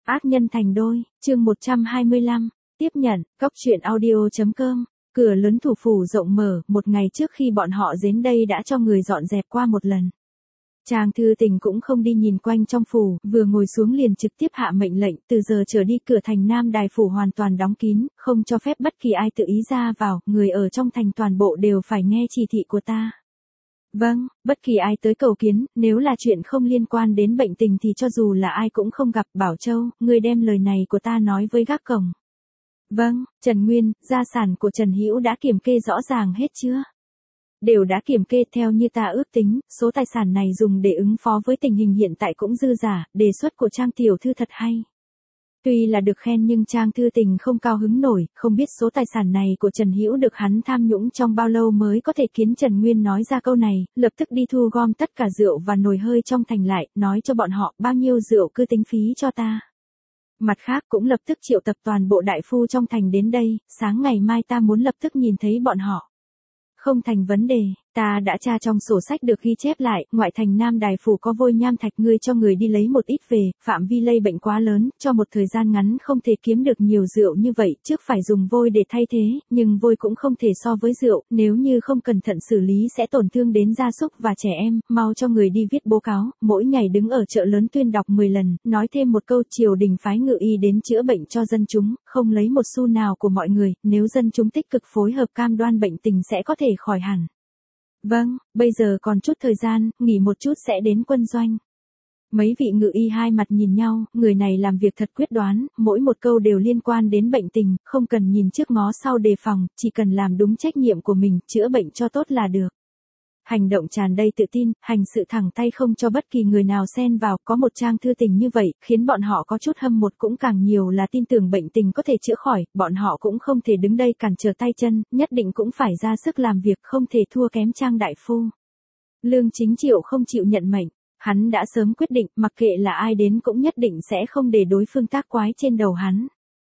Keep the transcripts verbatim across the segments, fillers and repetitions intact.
Ác nhân thành đôi, chương một trăm hai mươi lăm, tiếp nhận, cốc truyện audio.com, cửa lớn thủ phủ rộng mở, một ngày trước khi bọn họ đến đây đã cho người dọn dẹp qua một lần. Trang Thư Tình cũng không đi nhìn quanh trong phủ, vừa ngồi xuống liền trực tiếp hạ mệnh lệnh, từ giờ trở đi cửa thành Nam Đài phủ hoàn toàn đóng kín, không cho phép bất kỳ ai tự ý ra vào, người ở trong thành toàn bộ đều phải nghe chỉ thị của ta. Vâng, bất kỳ ai tới cầu kiến, nếu là chuyện không liên quan đến bệnh tình thì cho dù là ai cũng không gặp. Bảo Châu, ngươi đem lời này của ta nói với gác cổng. Vâng, Trần Nguyên, gia sản của Trần Hữu đã kiểm kê rõ ràng hết chưa? Đều đã kiểm kê theo như ta ước tính, số tài sản này dùng để ứng phó với tình hình hiện tại cũng dư giả, đề xuất của Trang tiểu thư thật hay. Tuy là được khen nhưng Trang Thư Tình không cao hứng nổi, không biết số tài sản này của Trần Hữu được hắn tham nhũng trong bao lâu mới có thể khiến Trần Nguyên nói ra câu này, lập tức đi thu gom tất cả rượu và nồi hơi trong thành lại, nói cho bọn họ bao nhiêu rượu cứ tính phí cho ta. Mặt khác cũng lập tức triệu tập toàn bộ đại phu trong thành đến đây, sáng ngày mai ta muốn lập tức nhìn thấy bọn họ. Không thành vấn đề, ta đã tra trong sổ sách được ghi chép lại, ngoại thành Nam Đài phủ có vôi nham thạch, ngươi cho người đi lấy một ít về, phạm vi lây bệnh quá lớn, cho một thời gian ngắn không thể kiếm được nhiều rượu như vậy, trước phải dùng vôi để thay thế, nhưng vôi cũng không thể so với rượu, nếu như không cẩn thận xử lý sẽ tổn thương đến gia súc và trẻ em, mau cho người đi viết báo cáo, mỗi ngày đứng ở chợ lớn tuyên đọc mười lần, nói thêm một câu triều đình phái ngự y đến chữa bệnh cho dân chúng, không lấy một xu nào của mọi người, nếu dân chúng tích cực phối hợp cam đoan bệnh tình sẽ có thể khỏi hẳn. Vâng, bây giờ còn chút thời gian, nghỉ một chút sẽ đến quân doanh. Mấy vị ngự y hai mặt nhìn nhau, người này làm việc thật quyết đoán, mỗi một câu đều liên quan đến bệnh tình, không cần nhìn trước ngó sau đề phòng, chỉ cần làm đúng trách nhiệm của mình, chữa bệnh cho tốt là được. Hành động tràn đầy tự tin, hành sự thẳng tay không cho bất kỳ người nào xen vào, có một Trang Thư Tình như vậy, khiến bọn họ có chút hâm mộ cũng càng nhiều là tin tưởng bệnh tình có thể chữa khỏi, bọn họ cũng không thể đứng đây cản trở tay chân, nhất định cũng phải ra sức làm việc, không thể thua kém Trang đại phu. Lương Chính Triệu không chịu nhận mệnh, hắn đã sớm quyết định, mặc kệ là ai đến cũng nhất định sẽ không để đối phương tác quái trên đầu hắn.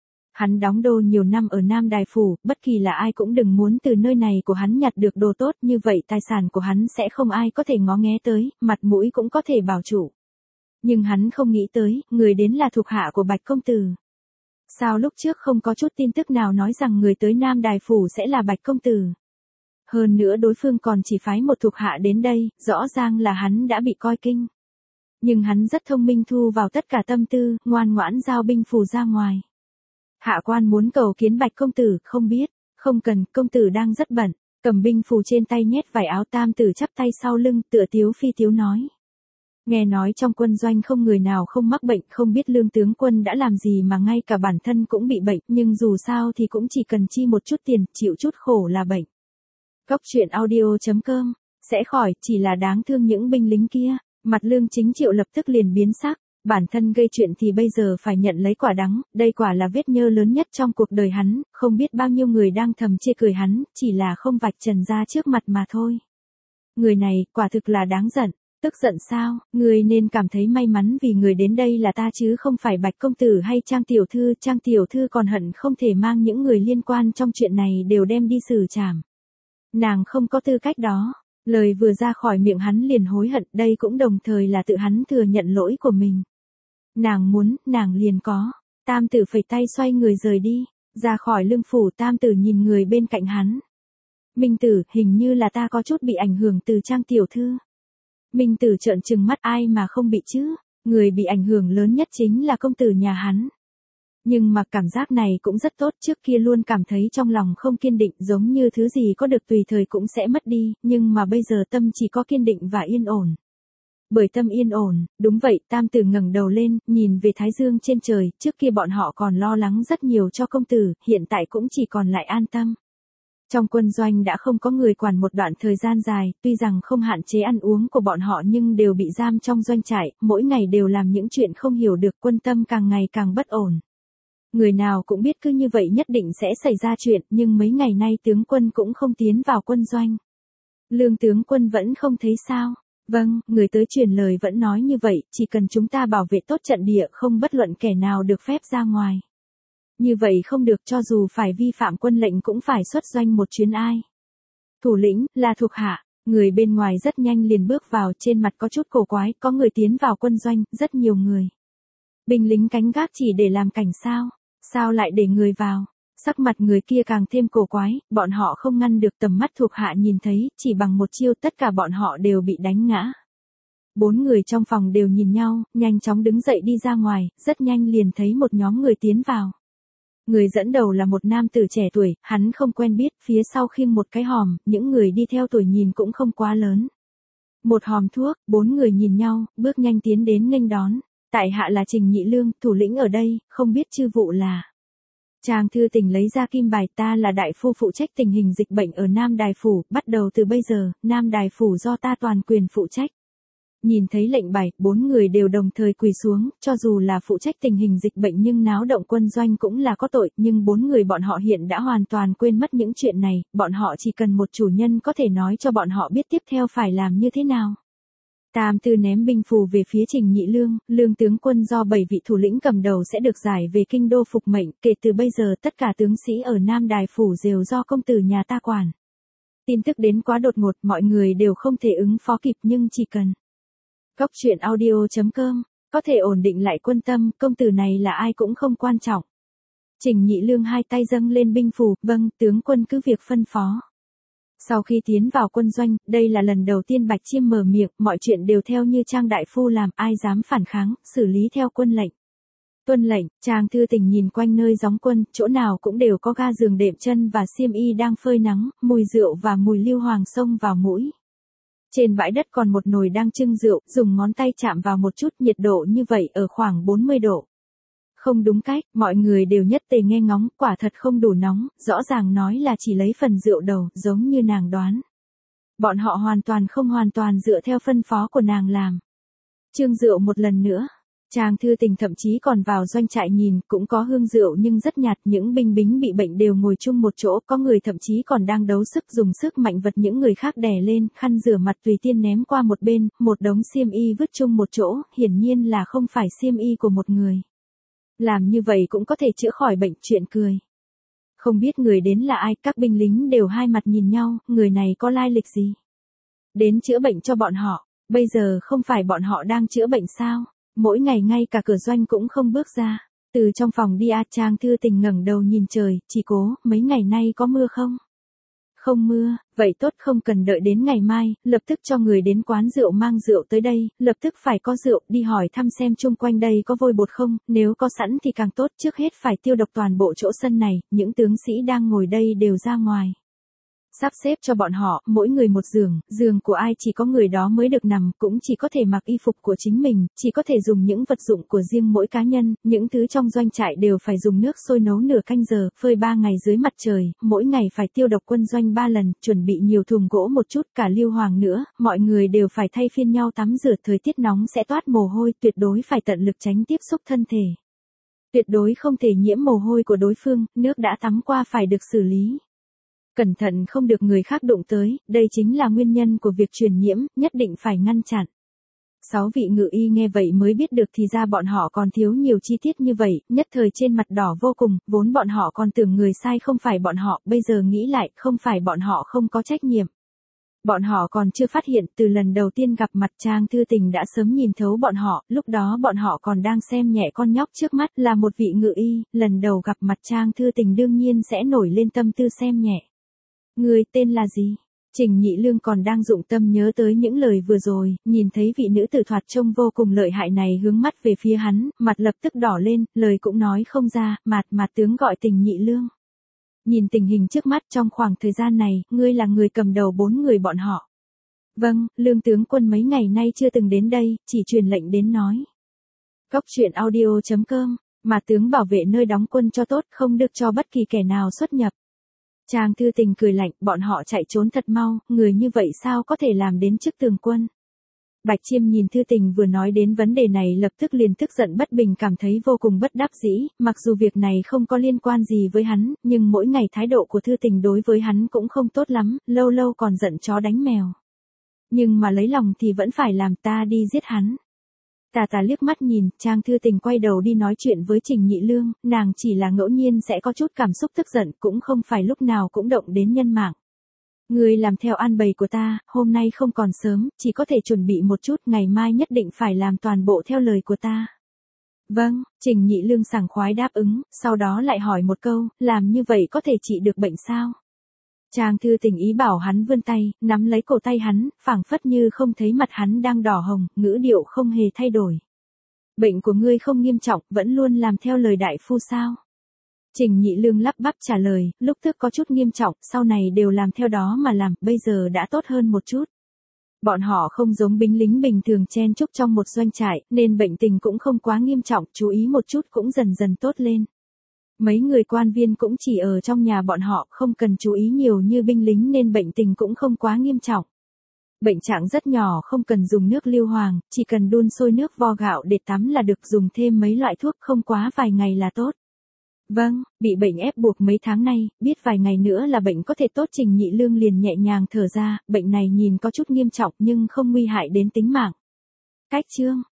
Hắn đóng đô nhiều năm ở Nam Đài phủ, bất kỳ là ai cũng đừng muốn từ nơi này của hắn nhặt được đồ tốt, như vậy tài sản của hắn sẽ không ai có thể ngó nghé tới, mặt mũi cũng có thể bảo trụ. Nhưng hắn không nghĩ tới, người đến là thuộc hạ của Bạch công tử. Sao lúc trước không có chút tin tức nào nói rằng người tới Nam Đài phủ sẽ là Bạch công tử? Hơn nữa đối phương còn chỉ phái một thuộc hạ đến đây, rõ ràng là hắn đã bị coi kinh. Nhưng hắn rất thông minh, thu vào tất cả tâm tư, ngoan ngoãn giao binh phù ra ngoài. Hạ quan muốn cầu kiến Bạch công tử, không biết, không cần, công tử đang rất bận, cầm binh phù trên tay nhét vải áo. Tam tử chắp tay sau lưng, tựa tiếu phi tiếu nói. Nghe nói trong quân doanh không người nào không mắc bệnh, không biết Lương tướng quân đã làm gì mà ngay cả bản thân cũng bị bệnh, nhưng dù sao thì cũng chỉ cần chi một chút tiền, chịu chút khổ là bệnh. Cốc truyện audio.com, sẽ khỏi, chỉ là đáng thương những binh lính kia. Mặt Lương Chính Triệu lập tức liền biến sắc. Bản thân gây chuyện thì bây giờ phải nhận lấy quả đắng, đây quả là vết nhơ lớn nhất trong cuộc đời hắn, không biết bao nhiêu người đang thầm chê cười hắn, chỉ là không vạch trần ra trước mặt mà thôi. Người này, quả thực là đáng giận, tức giận sao, người nên cảm thấy may mắn vì người đến đây là ta chứ không phải Bạch công tử hay Trang tiểu thư, Trang tiểu thư còn hận không thể mang những người liên quan trong chuyện này đều đem đi xử trảm. Nàng không có tư cách đó. Lời vừa ra khỏi miệng hắn liền hối hận, đây cũng đồng thời là tự hắn thừa nhận lỗi của mình. Nàng muốn, nàng liền có. Tam tử phẩy tay xoay người rời đi, ra khỏi lương phủ. Tam tử nhìn người bên cạnh hắn. Minh tử, hình như là ta có chút bị ảnh hưởng từ Trang tiểu thư. Minh tử trợn trừng mắt, ai mà không bị chứ, người bị ảnh hưởng lớn nhất chính là công tử nhà hắn. Nhưng mà cảm giác này cũng rất tốt, trước kia luôn cảm thấy trong lòng không kiên định, giống như thứ gì có được tùy thời cũng sẽ mất đi, nhưng mà bây giờ tâm chỉ có kiên định và yên ổn. Bởi tâm yên ổn, đúng vậy. Tam tử ngẩng đầu lên, nhìn về thái dương trên trời, trước kia bọn họ còn lo lắng rất nhiều cho công tử, hiện tại cũng chỉ còn lại an tâm. Trong quân doanh đã không có người quản một đoạn thời gian dài, tuy rằng không hạn chế ăn uống của bọn họ nhưng đều bị giam trong doanh trại, mỗi ngày đều làm những chuyện không hiểu được, quân tâm càng ngày càng bất ổn. Người nào cũng biết cứ như vậy nhất định sẽ xảy ra chuyện, nhưng mấy ngày nay tướng quân cũng không tiến vào quân doanh. Lương tướng quân vẫn không thấy sao? Vâng, người tới truyền lời vẫn nói như vậy, chỉ cần chúng ta bảo vệ tốt trận địa, không bất luận kẻ nào được phép ra ngoài. Như vậy không được, cho dù phải vi phạm quân lệnh cũng phải xuất doanh một chuyến. Ai? Thủ lĩnh, là thuộc hạ. Người bên ngoài rất nhanh liền bước vào, trên mặt có chút cổ quái, có người tiến vào quân doanh, rất nhiều người. Binh lính canh gác chỉ để làm cảnh sao? Sao lại để người vào? Sắc mặt người kia càng thêm cổ quái, bọn họ không ngăn được tầm mắt thuộc hạ nhìn thấy, chỉ bằng một chiêu tất cả bọn họ đều bị đánh ngã. Bốn người trong phòng đều nhìn nhau, nhanh chóng đứng dậy đi ra ngoài, rất nhanh liền thấy một nhóm người tiến vào. Người dẫn đầu là một nam tử trẻ tuổi, hắn không quen biết, phía sau khiêng một cái hòm, những người đi theo tuổi nhìn cũng không quá lớn. Một hòm thuốc, bốn người nhìn nhau, bước nhanh tiến đến nghênh đón. Tại hạ là Trình Nhị Lương, thủ lĩnh ở đây, không biết chư vụ là. Trang Thư Tình lấy ra kim bài, ta là đại phu phụ trách tình hình dịch bệnh ở Nam Đài Phủ, bắt đầu từ bây giờ, Nam Đài Phủ do ta toàn quyền phụ trách. Nhìn thấy lệnh bài, bốn người đều đồng thời quỳ xuống, cho dù là phụ trách tình hình dịch bệnh nhưng náo động quân doanh cũng là có tội, nhưng bốn người bọn họ hiện đã hoàn toàn quên mất những chuyện này, bọn họ chỉ cần một chủ nhân có thể nói cho bọn họ biết tiếp theo phải làm như thế nào. Tam Tư ném binh phù về phía Trình Nhị Lương, Lương tướng quân do bảy vị thủ lĩnh cầm đầu sẽ được giải về kinh đô phục mệnh, kể từ bây giờ tất cả tướng sĩ ở Nam Đài Phủ đều do công tử nhà ta quản. Tin tức đến quá đột ngột, mọi người đều không thể ứng phó kịp nhưng chỉ cần Cốc truyện audio chấm com có thể ổn định lại quân tâm, công tử này là ai cũng không quan trọng. Trình Nhị Lương hai tay dâng lên binh phù, vâng, tướng quân cứ việc phân phó. Sau khi tiến vào quân doanh, đây là lần đầu tiên Bạch Chiêm mở miệng, mọi chuyện đều theo như Trang đại phu làm, ai dám phản kháng, xử lý theo quân lệnh. Tuân lệnh, Trang Thư Tình nhìn quanh nơi gióng quân, chỗ nào cũng đều có ga giường đệm chân và xiêm y đang phơi nắng, mùi rượu và mùi lưu hoàng xông vào mũi. Trên bãi đất còn một nồi đang trưng rượu, dùng ngón tay chạm vào một chút, nhiệt độ như vậy ở khoảng bốn mươi độ. Không đúng cách, mọi người đều nhất tề nghe ngóng, quả thật không đủ nóng, rõ ràng nói là chỉ lấy phần rượu đầu, giống như nàng đoán. Bọn họ hoàn toàn không hoàn toàn dựa theo phân phó của nàng làm. Trưng rượu một lần nữa. Trang Thư Tình thậm chí còn vào doanh trại nhìn, cũng có hương rượu nhưng rất nhạt, những binh lính bị bệnh đều ngồi chung một chỗ, có người thậm chí còn đang đấu sức dùng sức mạnh vật những người khác đè lên, khăn rửa mặt tùy tiên ném qua một bên, một đống xiêm y vứt chung một chỗ, hiển nhiên là không phải xiêm y của một người. Làm như vậy cũng có thể chữa khỏi bệnh, chuyện cười. Không biết người đến là ai, các binh lính đều hai mặt nhìn nhau, người này có lai lịch gì? Đến chữa bệnh cho bọn họ, bây giờ không phải bọn họ đang chữa bệnh sao? Mỗi ngày ngay cả cửa doanh cũng không bước ra. Từ trong phòng đi a Trang Thư Tình ngẩng đầu nhìn trời, chỉ cố, mấy ngày nay có mưa không? Không mưa, vậy tốt, không cần đợi đến ngày mai, lập tức cho người đến quán rượu mang rượu tới đây, lập tức phải có rượu, đi hỏi thăm xem chung quanh đây có vôi bột không, nếu có sẵn thì càng tốt, trước hết phải tiêu độc toàn bộ chỗ sân này, những tướng sĩ đang ngồi đây đều ra ngoài. Sắp xếp cho bọn họ, mỗi người một giường, giường của ai chỉ có người đó mới được nằm, cũng chỉ có thể mặc y phục của chính mình, chỉ có thể dùng những vật dụng của riêng mỗi cá nhân, những thứ trong doanh trại đều phải dùng nước sôi nấu nửa canh giờ, phơi ba ngày dưới mặt trời, mỗi ngày phải tiêu độc quân doanh ba lần, chuẩn bị nhiều thùng gỗ một chút, cả lưu hoàng nữa, mọi người đều phải thay phiên nhau tắm rửa, thời tiết nóng sẽ toát mồ hôi, tuyệt đối phải tận lực tránh tiếp xúc thân thể. Tuyệt đối không thể nhiễm mồ hôi của đối phương, nước đã tắm qua phải được xử lý. Cẩn thận không được người khác đụng tới, đây chính là nguyên nhân của việc truyền nhiễm, nhất định phải ngăn chặn. Sáu vị ngự y nghe vậy mới biết được thì ra bọn họ còn thiếu nhiều chi tiết như vậy, nhất thời trên mặt đỏ vô cùng, vốn bọn họ còn tưởng người sai không phải bọn họ, bây giờ nghĩ lại, không phải bọn họ không có trách nhiệm. Bọn họ còn chưa phát hiện, từ lần đầu tiên gặp mặt Trang Thư Tình đã sớm nhìn thấu bọn họ, lúc đó bọn họ còn đang xem nhẹ con nhóc trước mắt là một vị ngự y, lần đầu gặp mặt Trang Thư Tình đương nhiên sẽ nổi lên tâm tư xem nhẹ. Người tên là gì? Trình Nhị Lương còn đang dụng tâm nhớ tới những lời vừa rồi, nhìn thấy vị nữ tử thoạt trông vô cùng lợi hại này hướng mắt về phía hắn, mặt lập tức đỏ lên, lời cũng nói không ra, mạt mạt tướng gọi Trình Nhị Lương. Nhìn tình hình trước mắt trong khoảng thời gian này, ngươi là người cầm đầu bốn người bọn họ. Vâng, Lương tướng quân mấy ngày nay chưa từng đến đây, chỉ truyền lệnh đến nói. Cốc truyện audio chấm com, mà tướng bảo vệ nơi đóng quân cho tốt, không được cho bất kỳ kẻ nào xuất nhập. Trang Thư Tình cười lạnh, bọn họ chạy trốn thật mau, người như vậy sao có thể làm đến chức tường quân. Bạch Chiêm nhìn Thư Tình vừa nói đến vấn đề này lập tức liền tức giận bất bình, cảm thấy vô cùng bất đắc dĩ, mặc dù việc này không có liên quan gì với hắn, nhưng mỗi ngày thái độ của Thư Tình đối với hắn cũng không tốt lắm, lâu lâu còn giận chó đánh mèo. Nhưng mà lấy lòng thì vẫn phải làm, ta đi giết hắn. Tà tà liếc mắt nhìn, Trang Thư Tình quay đầu đi nói chuyện với Trình Nhị Lương, nàng chỉ là ngẫu nhiên sẽ có chút cảm xúc tức giận, cũng không phải lúc nào cũng động đến nhân mạng. Người làm theo an bày của ta, hôm nay không còn sớm, chỉ có thể chuẩn bị một chút, ngày mai nhất định phải làm toàn bộ theo lời của ta. Vâng, Trình Nhị Lương sảng khoái đáp ứng, sau đó lại hỏi một câu, làm như vậy có thể trị được bệnh sao? Trang Thư Tình ý bảo hắn vươn tay, nắm lấy cổ tay hắn, phảng phất như không thấy mặt hắn đang đỏ hồng, ngữ điệu không hề thay đổi. Bệnh của ngươi không nghiêm trọng, vẫn luôn làm theo lời đại phu sao? Trình Nhị Lương lắp bắp trả lời, lúc trước có chút nghiêm trọng, sau này đều làm theo đó mà làm, bây giờ đã tốt hơn một chút. Bọn họ không giống binh lính bình thường chen chúc trong một doanh trại, nên bệnh tình cũng không quá nghiêm trọng, chú ý một chút cũng dần dần tốt lên. Mấy người quan viên cũng chỉ ở trong nhà bọn họ, không cần chú ý nhiều như binh lính nên bệnh tình cũng không quá nghiêm trọng. Bệnh trạng rất nhỏ, không cần dùng nước lưu hoàng, chỉ cần đun sôi nước vo gạo để tắm là được, dùng thêm mấy loại thuốc không quá vài ngày là tốt. Vâng, bị bệnh ép buộc mấy tháng nay, biết vài ngày nữa là bệnh có thể tốt. Trình Nhị Lương liền nhẹ nhàng thở ra, bệnh này nhìn có chút nghiêm trọng nhưng không nguy hại đến tính mạng. Cách chương